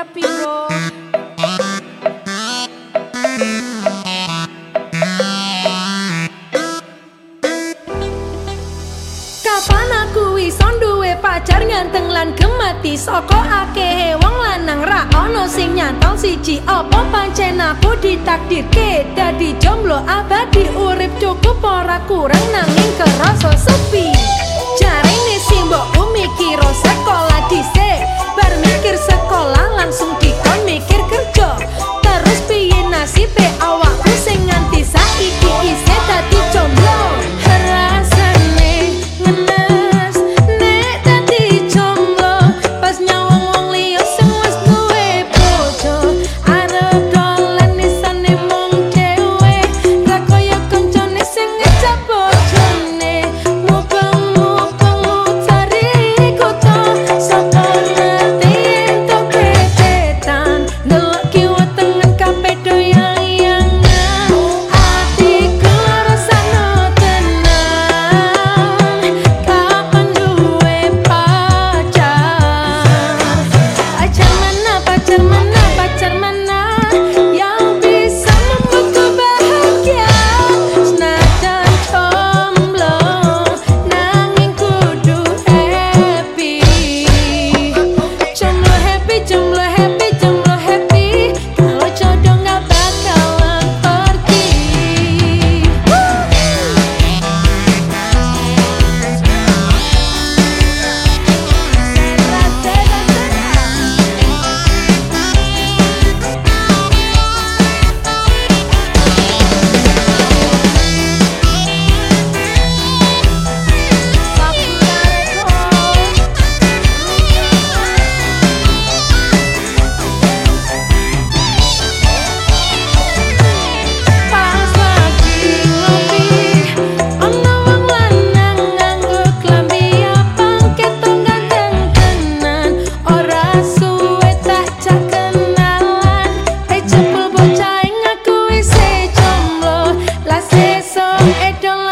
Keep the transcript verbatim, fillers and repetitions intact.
happy bro. Kapan aku iso duwe pacar ganteng lan gemati saka akehe wong lanang ra ono sing nyantol siji apa pancen aku ditakdirke dadi jomblo abadi urip cukup ora kurang nanging kerasa sepi jarine sing mbokku mikir sekolah dhisik bar mikir sekolah langsung dikon mikir kerja terus piye nasibe awakku sing nganti saiki isih dadi jomblo. I don't